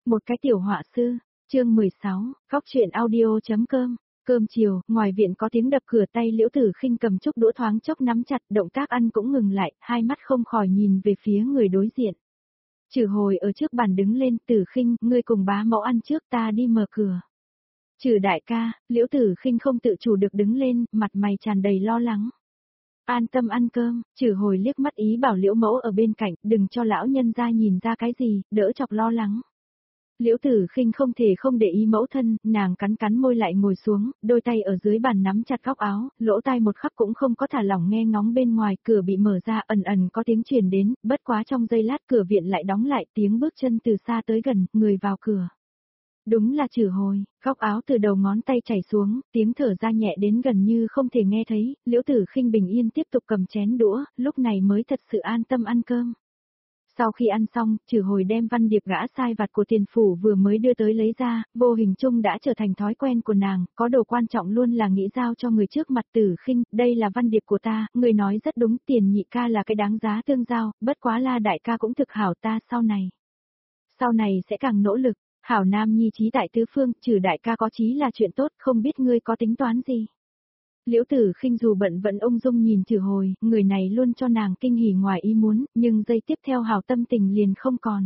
Một cái tiểu họa sư, chương 16, góc truyện audio.com. Cơm chiều, ngoài viện có tiếng đập cửa, tay Liễu Tử Khinh cầm chiếc đũa thoáng chốc nắm chặt, động tác ăn cũng ngừng lại, hai mắt không khỏi nhìn về phía người đối diện. Trừ Hồi ở trước bàn đứng lên, Tử Khinh, ngươi cùng bá mẫu ăn trước, ta đi mở cửa. Trừ đại ca, Liễu Tử Khinh không tự chủ được đứng lên, mặt mày tràn đầy lo lắng. An tâm ăn cơm, Trừ Hồi liếc mắt ý bảo Liễu mẫu ở bên cạnh, đừng cho lão nhân gia nhìn ra cái gì, đỡ chọc lo lắng. Liễu Tử Khinh không thể không để ý mẫu thân, nàng cắn cắn môi lại ngồi xuống, đôi tay ở dưới bàn nắm chặt góc áo, lỗ tai một khắc cũng không có thả lỏng nghe ngóng bên ngoài, cửa bị mở ra, ẩn ẩn có tiếng truyền đến, bất quá trong giây lát cửa viện lại đóng lại, tiếng bước chân từ xa tới gần, người vào cửa. Đúng là Trừ Hồi, góc áo từ đầu ngón tay chảy xuống, tiếng thở ra nhẹ đến gần như không thể nghe thấy, Liễu Tử Khinh bình yên tiếp tục cầm chén đũa, lúc này mới thật sự an tâm ăn cơm. Sau khi ăn xong, Trừ Hồi đem văn điệp gã sai vặt của tiền phủ vừa mới đưa tới lấy ra, vô hình chung đã trở thành thói quen của nàng, có đồ quan trọng luôn là nghĩ giao cho người trước mặt. Tử Khinh, đây là văn điệp của ta, người nói rất đúng, Tiền nhị ca là cái đáng giá tương giao, bất quá La đại ca cũng thực hảo ta sau này sẽ càng nỗ lực, hảo nam nhi trí tại tứ phương, Trừ đại ca có chí là chuyện tốt, không biết ngươi có tính toán gì. Liễu Tử Khinh dù bận vẫn ung dung nhìn Trừ Hồi, người này luôn cho nàng kinh hỉ ngoài ý muốn, nhưng giây tiếp theo hảo tâm tình liền không còn.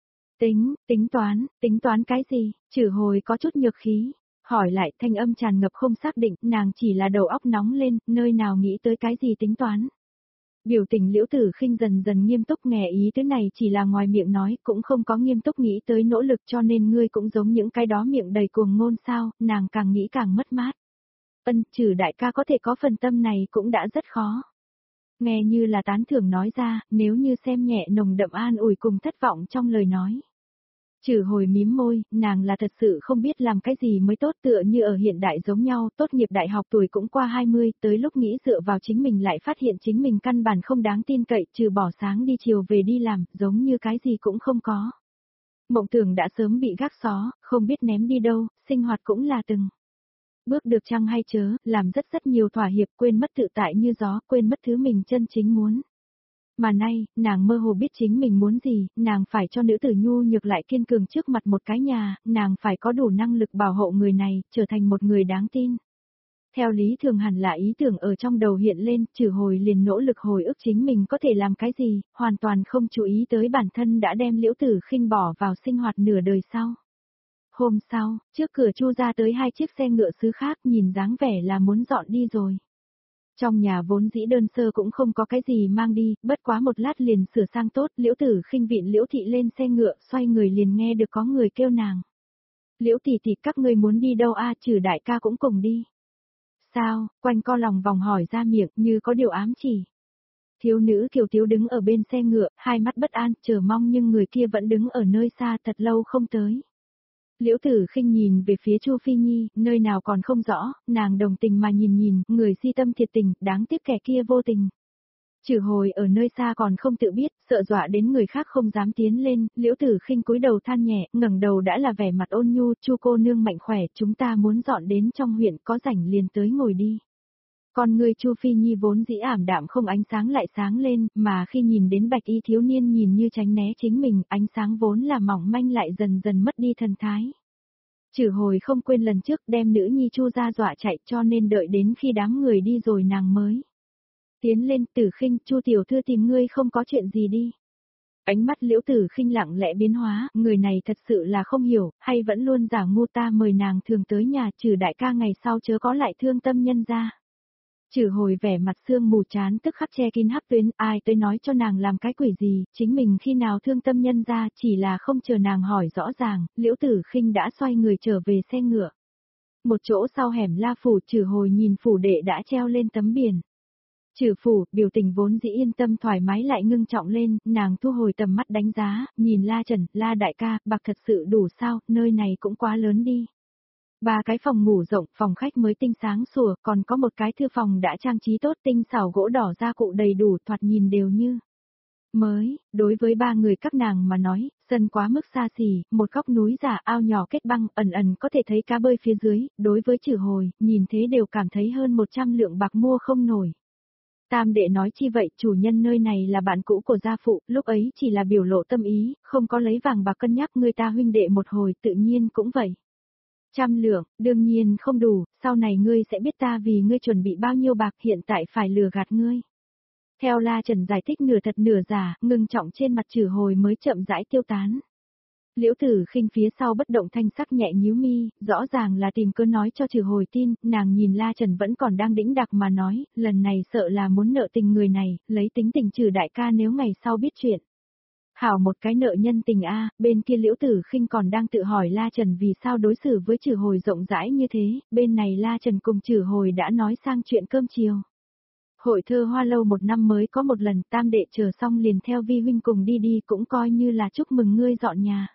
Tính toán cái gì? Trừ Hồi có chút nhược khí, hỏi lại, thanh âm tràn ngập không xác định, nàng chỉ là đầu óc nóng lên, nơi nào nghĩ tới cái gì tính toán. Biểu tình Liễu Tử Khinh dần dần nghiêm túc, nghe ý thứ này chỉ là ngoài miệng nói, cũng không có nghiêm túc nghĩ tới nỗ lực, cho nên ngươi cũng giống những cái đó miệng đầy cuồng ngôn sao, nàng càng nghĩ càng mất mát. Trừ đại ca có thể có phần tâm này cũng đã rất khó. Nghe như là tán thưởng nói ra, nếu như xem nhẹ nồng đậm an ủi cùng thất vọng trong lời nói. Trừ Hồi mím môi, nàng là thật sự không biết làm cái gì mới tốt, tựa như ở hiện đại giống nhau, tốt nghiệp đại học tuổi cũng qua 20, tới lúc nghĩ dựa vào chính mình lại phát hiện chính mình căn bản không đáng tin cậy, trừ bỏ sáng đi chiều về đi làm, giống như cái gì cũng không có. Mộng tưởng đã sớm bị gác xó, không biết ném đi đâu, sinh hoạt cũng là từng bước được chăng hay chớ, làm rất nhiều thỏa hiệp, quên mất tự tại như gió, quên mất thứ mình chân chính muốn. Mà nay, nàng mơ hồ biết chính mình muốn gì, nàng phải cho nữ tử nhu nhược lại kiên cường trước mặt một cái nhà, nàng phải có đủ năng lực bảo hộ người này, trở thành một người đáng tin. Theo lý thường hẳn là ý tưởng ở trong đầu hiện lên, Trừ Hồi liền nỗ lực hồi ức chính mình có thể làm cái gì, hoàn toàn không chú ý tới bản thân đã đem Liễu Tử Khinh bỏ vào sinh hoạt nửa đời sau. Hôm sau, trước cửa Chu ra tới hai chiếc xe ngựa sứ khác, nhìn dáng vẻ là muốn dọn đi rồi. Trong nhà vốn dĩ đơn sơ cũng không có cái gì mang đi, bất quá một lát liền sửa sang tốt, Liễu Tử Khinh vịn Liễu thị lên xe ngựa, xoay người liền nghe được có người kêu nàng. Liễu tỷ tỷ, các ngươi muốn đi đâu a? Trừ đại ca cũng cùng đi. Sao? Quanh co lòng vòng hỏi ra miệng như có điều ám chỉ. Thiếu nữ Kiều Tiếu đứng ở bên xe ngựa, hai mắt bất an, chờ mong nhưng người kia vẫn đứng ở nơi xa thật lâu không tới. Liễu Tử Khinh nhìn về phía Chu Phi Nhi, nơi nào còn không rõ, nàng đồng tình mà nhìn, người si tâm thiệt tình, đáng tiếc kẻ kia vô tình. Trừ Hồi ở nơi xa còn không tự biết, sợ dọa đến người khác không dám tiến lên, Liễu Tử Khinh cúi đầu than nhẹ, ngẩng đầu đã là vẻ mặt ôn nhu, Chu cô nương mạnh khỏe, chúng ta muốn dọn đến trong huyện, có rảnh liền tới ngồi đi. Con người Chu Phi Nhi vốn dĩ ảm đạm không ánh sáng lại sáng lên, mà khi nhìn đến bạch y thiếu niên nhìn như tránh né chính mình, ánh sáng vốn là mỏng manh lại dần dần mất đi thần thái. Trừ Hồi không quên lần trước đem nữ nhi Chu ra dọa chạy, cho nên đợi đến khi đám người đi rồi nàng mới tiến lên. Tử Khinh, Chu tiểu thư tìm ngươi không có chuyện gì đi. Ánh mắt Liễu Tử Khinh lặng lẽ biến hóa, người này thật sự là không hiểu, hay vẫn luôn giả ngu, ta mời nàng thường tới nhà, Trừ đại ca ngày sau chớ có lại thương tâm nhân ra. Trừ Hồi vẻ mặt sương mù chán tức khắc che kín hắc tuyến, ai tới nói cho nàng làm cái quỷ gì, chính mình khi nào thương tâm nhân ra, chỉ là không chờ nàng hỏi rõ ràng, Liễu Tử Khinh đã xoay người trở về xe ngựa. Một chỗ sau hẻm La phủ, Trừ Hồi nhìn phủ đệ đã treo lên tấm biển. Trừ phủ, biểu tình vốn dĩ yên tâm thoải mái lại ngưng trọng lên, nàng thu hồi tầm mắt đánh giá, nhìn La Trần, La đại ca, bạc thật sự đủ sao, nơi này cũng quá lớn đi. 3 cái phòng ngủ rộng, phòng khách mới tinh sáng sủa, còn có một cái thư phòng đã trang trí tốt, tinh xảo gỗ đỏ gia cụ đầy đủ, thoạt nhìn đều như mới. Đối với 3 người các nàng mà nói, sân quá mức xa xỉ, một góc núi giả, ao nhỏ kết băng, ẩn ẩn có thể thấy cá bơi phía dưới, đối với Trừ Hồi, nhìn thế đều cảm thấy hơn 100 lượng bạc mua không nổi. Tam đệ nói chi vậy, chủ nhân nơi này là bạn cũ của gia phụ, lúc ấy chỉ là biểu lộ tâm ý, không có lấy vàng bạc cân nhắc người ta huynh đệ một hồi, tự nhiên cũng vậy. 100 lượng, đương nhiên không đủ, sau này ngươi sẽ biết ta vì ngươi chuẩn bị bao nhiêu bạc, hiện tại phải lừa gạt ngươi. Theo La Trần giải thích nửa thật nửa giả, ngưng trọng trên mặt Trử Hồi mới chậm rãi tiêu tán. Liễu Tử Khinh phía sau bất động thanh sắc nhẹ nhíu mi, rõ ràng là tìm cớ nói cho Trử Hồi tin, nàng nhìn La Trần vẫn còn đang đĩnh đạc mà nói, lần này sợ là muốn nợ tình người này, lấy tính tình Trử đại ca nếu ngày sau biết chuyện. Hảo một cái nợ nhân tình a, bên kia Liễu Tử Khinh còn đang tự hỏi La Trần vì sao đối xử với Trử Hồi rộng rãi như thế, bên này La Trần cùng Trử Hồi đã nói sang chuyện cơm chiều. Hội thơ Hoa Lâu một năm mới có một lần, tam đệ chờ xong liền theo vi huynh cùng đi cũng coi như là chúc mừng ngươi dọn nhà.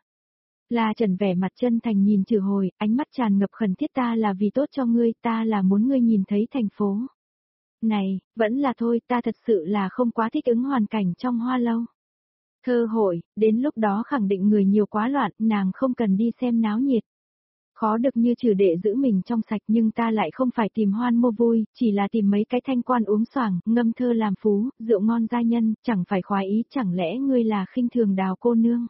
La Trần vẻ mặt chân thành nhìn Trử Hồi, ánh mắt tràn ngập khẩn thiết, ta là vì tốt cho ngươi, ta là muốn ngươi nhìn thấy thành phố. Này, vẫn là thôi, ta thật sự là không quá thích ứng hoàn cảnh trong Hoa Lâu. Thơ hội, đến lúc đó khẳng định người nhiều quá loạn, nàng không cần đi xem náo nhiệt. Khó được như Trử đệ giữ mình trong sạch, nhưng ta lại không phải tìm hoan mua vui, chỉ là tìm mấy cái thanh quan uống xoàng, ngâm thơ làm phú, rượu ngon gia nhân, chẳng phải khoái ý, chẳng lẽ ngươi là khinh thường Đào cô nương.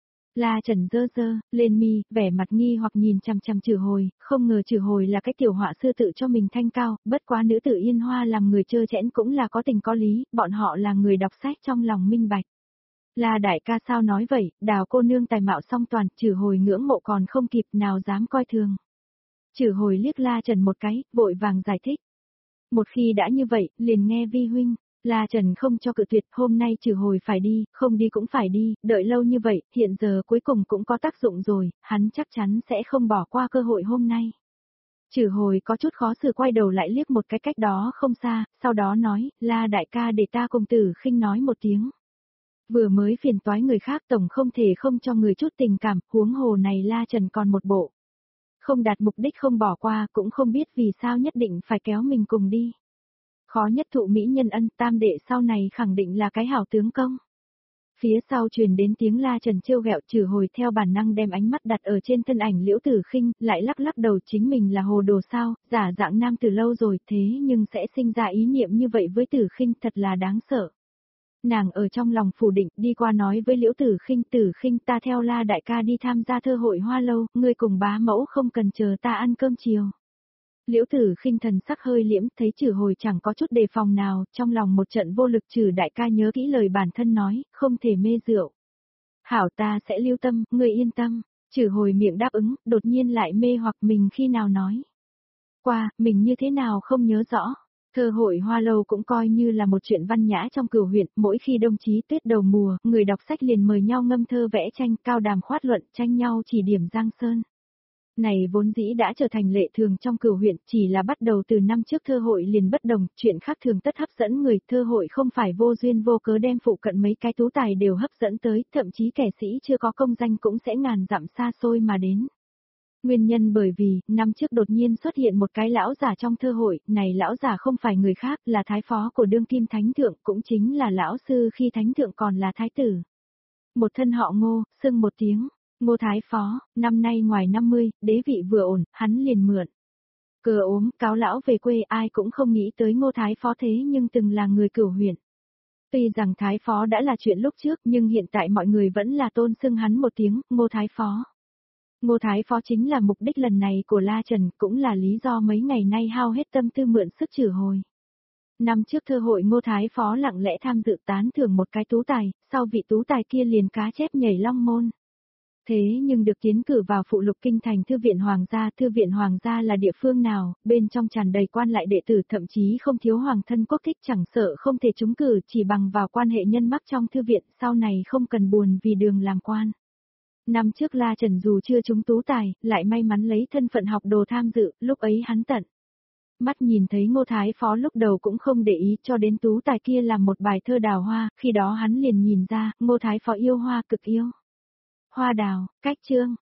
La Trần dơ lên mi, vẻ mặt nghi hoặc nhìn chằm chằm Trử Hồi, không ngờ Trử Hồi là cái tiểu họa sư tự cho mình thanh cao, bất quá nữ tử Yên Hoa làm người trơ trẽn cũng là có tình có lý, bọn họ là người đọc sách trong lòng minh bạch. La đại ca sao nói vậy, Đào cô nương tài mạo song toàn, Trử Hồi ngưỡng mộ còn không kịp, nào dám coi thường. Trử Hồi liếc La Trần một cái, vội vàng giải thích. Một khi đã như vậy, liền nghe vi huynh. La Trần không cho cự tuyệt, hôm nay Trử Hồi phải đi, không đi cũng phải đi, đợi lâu như vậy, hiện giờ cuối cùng cũng có tác dụng rồi, hắn chắc chắn sẽ không bỏ qua cơ hội hôm nay. Trử Hồi có chút khó xử quay đầu lại liếc một cái cách đó không xa, sau đó nói, La đại ca để ta cùng Tử Khinh nói một tiếng. Vừa mới phiền toái người khác tổng không thể không cho người chút tình cảm, huống hồ này La Trần còn một bộ. Không đạt mục đích không bỏ qua, cũng không biết vì sao nhất định phải kéo mình cùng đi. Khó nhất thụ mỹ nhân ân, tam đệ sau này khẳng định là cái hảo tướng công. Phía sau truyền đến tiếng La Trần trêu ghẹo, Trử Hồi theo bản năng đem ánh mắt đặt ở trên thân ảnh Liễu Tử Khinh, lại lắc lắc đầu, chính mình là hồ đồ sao, giả dạng nam từ lâu rồi thế nhưng sẽ sinh ra ý niệm như vậy với Tử Khinh thật là đáng sợ. Nàng ở trong lòng phủ định, đi qua nói với Liễu Tử Khinh ta theo La đại ca đi tham gia thơ hội Hoa Lâu, ngươi cùng bá mẫu không cần chờ ta ăn cơm chiều. Liễu Tử Khinh thần sắc hơi liễm, thấy Trử Hồi chẳng có chút đề phòng nào, trong lòng một trận vô lực, Trử đại ca nhớ kỹ lời bản thân nói, không thể mê rượu. Hảo ta sẽ lưu tâm, ngươi yên tâm. Trử Hồi miệng đáp ứng, đột nhiên lại mê hoặc mình khi nào nói. Qua, mình như thế nào không nhớ rõ. Thơ hội Hoa Lâu cũng coi như là một chuyện văn nhã trong Cửu huyện, mỗi khi đông chí Tết đầu mùa, người đọc sách liền mời nhau ngâm thơ vẽ tranh, cao đàm khoát luận, tranh nhau chỉ điểm giang sơn. Này vốn dĩ đã trở thành lệ thường trong Cửu huyện, chỉ là bắt đầu từ năm trước thơ hội liền bất đồng, chuyện khác thường tất hấp dẫn người, thơ hội không phải vô duyên vô cớ đem phụ cận mấy cái tú tài đều hấp dẫn tới, thậm chí kẻ sĩ chưa có công danh cũng sẽ ngàn dặm xa xôi mà đến. Nguyên nhân bởi vì, năm trước đột nhiên xuất hiện một cái lão giả trong thơ hội, này lão giả không phải người khác, là thái phó của đương kim thánh thượng, cũng chính là lão sư khi thánh thượng còn là thái tử. Một thân họ Ngô, xưng một tiếng, Ngô thái phó, năm nay ngoài 50, đế vị vừa ổn, hắn liền mượn cờ ốm, cáo lão về quê, ai cũng không nghĩ tới Ngô thái phó thế nhưng từng là người Cửu huyện. Tuy rằng thái phó đã là chuyện lúc trước, nhưng hiện tại mọi người vẫn là tôn xưng hắn một tiếng, Ngô thái phó. Ngô thái phó chính là mục đích lần này của La Trần, cũng là lý do mấy ngày nay hao hết tâm tư mượn sức Trử Hồi. Năm trước thơ hội Ngô thái phó lặng lẽ tham dự tán thưởng một cái tú tài, sau vị tú tài kia liền cá chép nhảy long môn. Thế nhưng được tiến cử vào phụ lục kinh thành thư viện hoàng gia là địa phương nào, bên trong tràn đầy quan lại đệ tử, thậm chí không thiếu hoàng thân quốc thích, chẳng sợ không thể trúng cử, chỉ bằng vào quan hệ nhân mắc trong thư viện, sau này không cần buồn vì đường làm quan. Năm trước La Trần dù chưa trúng tú tài, lại may mắn lấy thân phận học đồ tham dự, lúc ấy hắn tận mắt nhìn thấy Ngô thái phó lúc đầu cũng không để ý, cho đến tú tài kia làm một bài thơ đào hoa, khi đó hắn liền nhìn ra, Ngô thái phó yêu hoa cực yêu. Hoa đào, cách chương,